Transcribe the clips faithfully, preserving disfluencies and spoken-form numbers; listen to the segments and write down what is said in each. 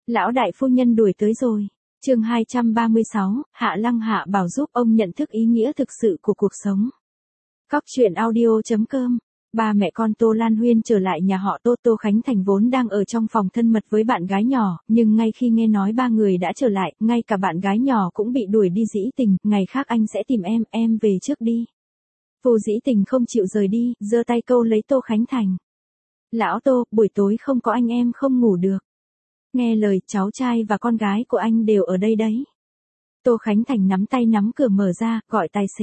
Lão đại phu nhân đuổi tới rồi. Chương hai trăm ba mươi sáu, Hạ Lăng Hạ Bảo giúp ông nhận thức ý nghĩa thực sự của cuộc sống. Cóc truyện audio chấm com. Ba mẹ con Tô Lan Huyên trở lại nhà họ Tô. Tô Khánh Thành vốn đang ở trong phòng thân mật với bạn gái nhỏ, nhưng ngay khi nghe nói ba người đã trở lại, ngay cả bạn gái nhỏ cũng bị đuổi đi. Dĩ Tình, ngày khác anh sẽ tìm em, em về trước đi. Phù Dĩ Tình không chịu rời đi, giơ tay câu lấy Tô Khánh Thành. Lão Tô, buổi tối không có anh em không ngủ được. Nghe lời, cháu trai và con gái của anh đều ở đây đấy. Tô Khánh Thành nắm tay nắm cửa mở ra, gọi tài xế.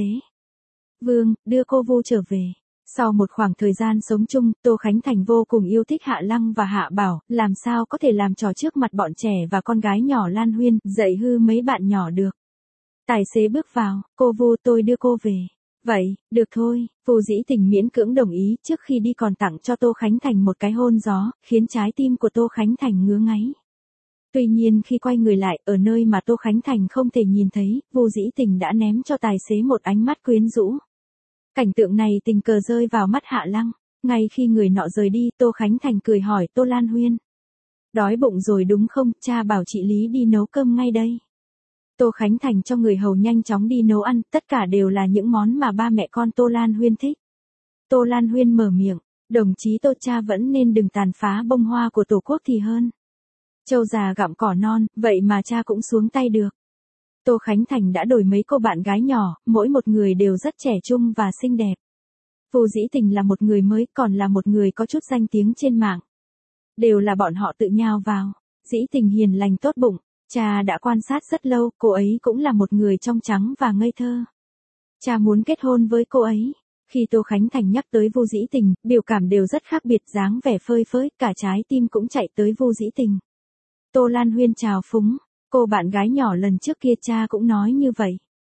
Vương, đưa cô Vu trở về. Sau một khoảng thời gian sống chung, Tô Khánh Thành vô cùng yêu thích Hạ Lăng và Hạ Bảo, làm sao có thể làm trò trước mặt bọn trẻ và con gái nhỏ Lan Huyên, dạy hư mấy bạn nhỏ được. Tài xế bước vào, cô Vu tôi đưa cô về. Vậy, được thôi, Phù Dĩ Tình miễn cưỡng đồng ý, trước khi đi còn tặng cho Tô Khánh Thành một cái hôn gió, khiến trái tim của Tô Khánh Thành ngứa ngáy. Tuy nhiên khi quay người lại, ở nơi mà Tô Khánh Thành không thể nhìn thấy, Phù Dĩ Tình đã ném cho tài xế một ánh mắt quyến rũ. Cảnh tượng này tình cờ rơi vào mắt Hạ Lăng, ngay khi người nọ rời đi, Tô Khánh Thành cười hỏi Tô Lan Huyên. Đói bụng rồi đúng không, cha bảo chị Lý đi nấu cơm ngay đây. Tô Khánh Thành cho người hầu nhanh chóng đi nấu ăn, tất cả đều là những món mà ba mẹ con Tô Lan Huyên thích. Tô Lan Huyên mở miệng, đồng chí Tô cha vẫn nên đừng tàn phá bông hoa của Tổ quốc thì hơn. Trâu già gặm cỏ non, vậy mà cha cũng xuống tay được. Tô Khánh Thành đã đổi mấy cô bạn gái nhỏ, mỗi một người đều rất trẻ trung và xinh đẹp. Phù Dĩ Tình là một người mới, còn là một người có chút danh tiếng trên mạng. Đều là bọn họ tự nhào vào. Dĩ Tình hiền lành tốt bụng. Cha đã quan sát rất lâu, cô ấy cũng là một người trong trắng và ngây thơ. Cha muốn kết hôn với cô ấy. Khi Tô Khánh Thành nhắc tới Vu Dĩ Tình, biểu cảm đều rất khác biệt, dáng vẻ phơi phới, cả trái tim cũng chạy tới Vu Dĩ Tình. Tô Lan Huyên chào phúng, cô bạn gái nhỏ lần trước kia cha cũng nói như vậy.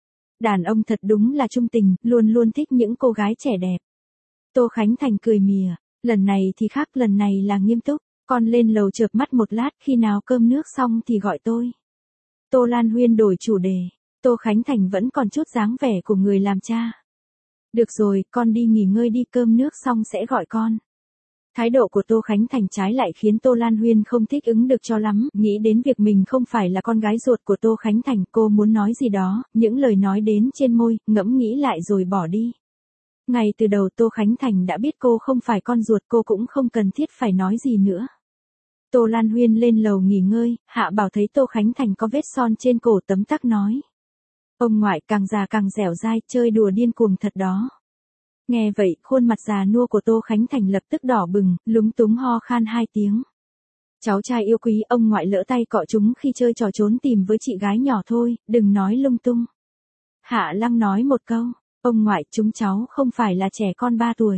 Đàn ông thật đúng là trung tình, luôn luôn thích những cô gái trẻ đẹp. Tô Khánh Thành cười mỉa, lần này thì khác, lần này là nghiêm túc. Con lên lầu chợp mắt một lát, khi nào cơm nước xong thì gọi tôi. Tô Lan Huyên đổi chủ đề. Tô Khánh Thành vẫn còn chút dáng vẻ của người làm cha. Được rồi, con đi nghỉ ngơi đi, cơm nước xong sẽ gọi con. Thái độ của Tô Khánh Thành trái lại khiến Tô Lan Huyên không thích ứng được cho lắm, nghĩ đến việc mình không phải là con gái ruột của Tô Khánh Thành, cô muốn nói gì đó, những lời nói đến trên môi, ngẫm nghĩ lại rồi bỏ đi. Ngay từ đầu Tô Khánh Thành đã biết cô không phải con ruột, cô cũng không cần thiết phải nói gì nữa. Tô Lan Huyên lên lầu nghỉ ngơi, Hạ Bảo thấy Tô Khánh Thành có vết son trên cổ tấm tắc nói. Ông ngoại càng già càng dẻo dai, chơi đùa điên cuồng thật đó. Nghe vậy, khuôn mặt già nua của Tô Khánh Thành lập tức đỏ bừng, lúng túng ho khan hai tiếng. Cháu trai yêu quý, ông ngoại lỡ tay cọ chúng khi chơi trò trốn tìm với chị gái nhỏ thôi, đừng nói lung tung. Hạ Lăng nói một câu, ông ngoại, chúng cháu không phải là trẻ con ba tuổi.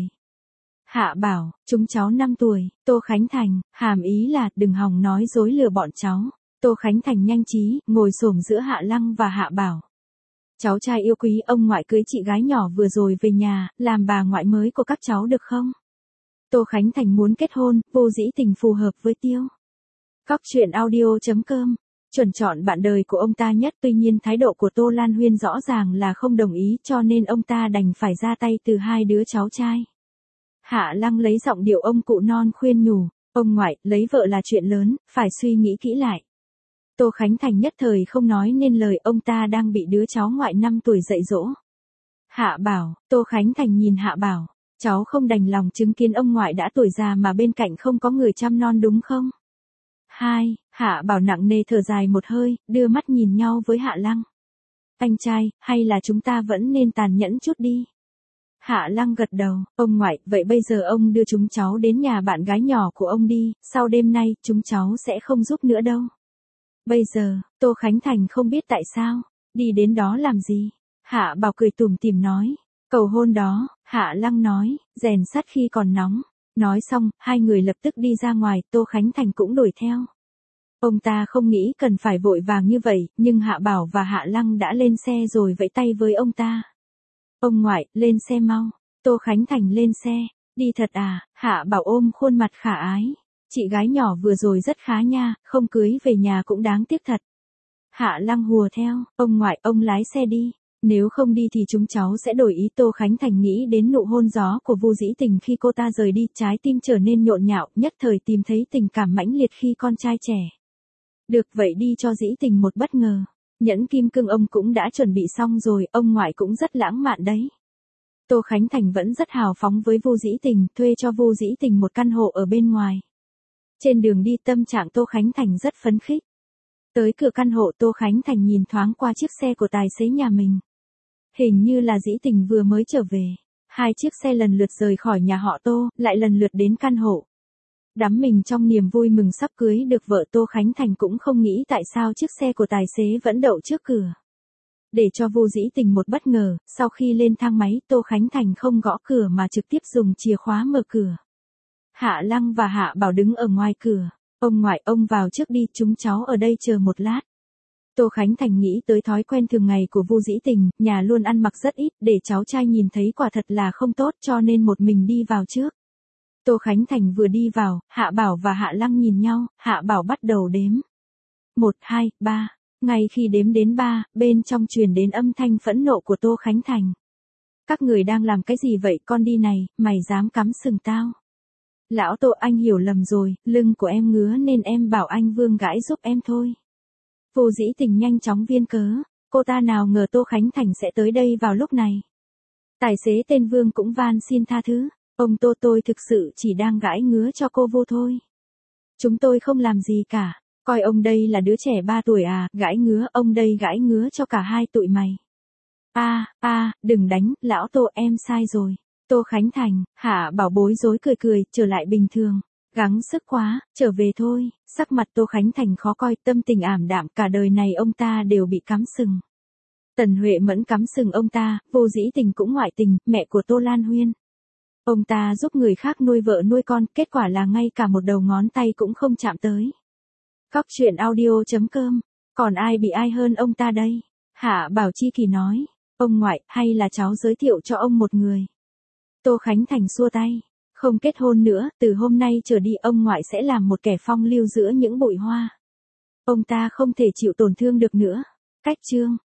Hạ Bảo, chúng cháu năm tuổi. Tô Khánh Thành, hàm ý là đừng hòng nói dối lừa bọn cháu. Tô Khánh Thành nhanh trí, ngồi xổm giữa Hạ Lăng và Hạ Bảo. Cháu trai yêu quý, ông ngoại cưới chị gái nhỏ vừa rồi về nhà, làm bà ngoại mới của các cháu được không? Tô Khánh Thành muốn kết hôn, Vô Dĩ Tình phù hợp với Tiêu. Cóc truyện audio chấm com. Chuẩn chọn bạn đời của ông ta nhất, tuy nhiên thái độ của Tô Lan Huyên rõ ràng là không đồng ý, cho nên ông ta đành phải ra tay từ hai đứa cháu trai. Hạ Lăng lấy giọng điệu ông cụ non khuyên nhủ, ông ngoại, lấy vợ là chuyện lớn, phải suy nghĩ kỹ lại. Tô Khánh Thành nhất thời không nói nên lời, ông ta đang bị đứa cháu ngoại năm tuổi dạy dỗ. Hạ Bảo, Tô Khánh Thành nhìn Hạ Bảo, cháu không đành lòng chứng kiến ông ngoại đã tuổi già mà bên cạnh không có người chăm non đúng không? Hai, Hạ Bảo nặng nề thở dài một hơi, đưa mắt nhìn nhau với Hạ Lăng. Anh trai, hay là chúng ta vẫn nên tàn nhẫn chút đi? Hạ Lăng gật đầu, ông ngoại, vậy bây giờ ông đưa chúng cháu đến nhà bạn gái nhỏ của ông đi, sau đêm nay, chúng cháu sẽ không giúp nữa đâu. Bây giờ, Tô Khánh Thành không biết tại sao, đi đến đó làm gì? Hạ Bảo cười tủm tỉm nói, cầu hôn đó, Hạ Lăng nói, rèn sắt khi còn nóng. Nói xong, hai người lập tức đi ra ngoài, Tô Khánh Thành cũng đuổi theo. Ông ta không nghĩ cần phải vội vàng như vậy, nhưng Hạ Bảo và Hạ Lăng đã lên xe rồi vẫy tay với ông ta. Ông ngoại, lên xe mau. Tô Khánh Thành lên xe. Đi thật à? Hạ Bảo ôm khuôn mặt khả ái. Chị gái nhỏ vừa rồi rất khá nha, không cưới về nhà cũng đáng tiếc thật. Hạ Lăng hùa theo, ông ngoại, ông lái xe đi. Nếu không đi thì chúng cháu sẽ đổi ý. Tô Khánh Thành nghĩ đến nụ hôn gió của Vu Dĩ Tình khi cô ta rời đi, trái tim trở nên nhộn nhạo, nhất thời tìm thấy tình cảm mãnh liệt khi con trai trẻ. Được vậy đi cho dĩ tình một bất ngờ. Nhẫn kim cương ông cũng đã chuẩn bị xong rồi, ông ngoại cũng rất lãng mạn đấy. Tô Khánh Thành vẫn rất hào phóng với Vu Dĩ Tình, thuê cho Vu Dĩ Tình một căn hộ ở bên ngoài. Trên đường đi tâm trạng Tô Khánh Thành rất phấn khích. Tới cửa căn hộ Tô Khánh Thành nhìn thoáng qua chiếc xe của tài xế nhà mình. Hình như là Dĩ Tình vừa mới trở về. Hai chiếc xe lần lượt rời khỏi nhà họ Tô, lại lần lượt đến căn hộ. Đắm mình trong niềm vui mừng sắp cưới được vợ, Tô Khánh Thành cũng không nghĩ tại sao chiếc xe của tài xế vẫn đậu trước cửa. Để cho Vu Dĩ Tình một bất ngờ, sau khi lên thang máy, Tô Khánh Thành không gõ cửa mà trực tiếp dùng chìa khóa mở cửa. Hạ Lăng và Hạ Bảo đứng ở ngoài cửa. Ông ngoại, ông vào trước đi, chúng cháu ở đây chờ một lát. Tô Khánh Thành nghĩ tới thói quen thường ngày của Vu Dĩ Tình, nhà luôn ăn mặc rất ít, để cháu trai nhìn thấy quả thật là không tốt, cho nên một mình đi vào trước. Tô Khánh Thành vừa đi vào, Hạ Bảo và Hạ Lăng nhìn nhau, Hạ Bảo bắt đầu đếm. Một, hai, ba. Ngay khi đếm đến ba, bên trong truyền đến âm thanh phẫn nộ của Tô Khánh Thành. Các người đang làm cái gì vậy, con đi này, mày dám cắm sừng tao. Lão Tô, anh hiểu lầm rồi, lưng của em ngứa nên em bảo anh Vương gãi giúp em thôi. Vu Dĩ Tình nhanh chóng viên cớ, cô ta nào ngờ Tô Khánh Thành sẽ tới đây vào lúc này. Tài xế tên Vương cũng van xin tha thứ, ông Tô, tôi thực sự chỉ đang gãi ngứa cho cô Vu thôi. Chúng tôi không làm gì cả, coi ông đây là đứa trẻ ba tuổi à, gãi ngứa, ông đây gãi ngứa cho cả hai tụi mày. A, a, đừng đánh, lão Tô, em sai rồi. Tô Khánh Thành, Hạ Bảo bối rối cười cười, trở lại bình thường. Gắng sức quá, trở về thôi. Sắc mặt Tô Khánh Thành khó coi, tâm tình ảm đạm, cả đời này ông ta đều bị cắm sừng. Tần Huệ Mẫn cắm sừng ông ta, Vô Dĩ Tình cũng ngoại tình, mẹ của Tô Lan Huyên. Ông ta giúp người khác nuôi vợ nuôi con, kết quả là ngay cả một đầu ngón tay cũng không chạm tới. Cóc truyện audio chấm com, còn ai bị ai hơn ông ta đây? Hạ Bảo chi kỳ nói, ông ngoại, hay là cháu giới thiệu cho ông một người. Tô Khánh Thành xua tay, không kết hôn nữa, từ hôm nay trở đi ông ngoại sẽ làm một kẻ phong lưu giữa những bụi hoa. Ông ta không thể chịu tổn thương được nữa. Cách chương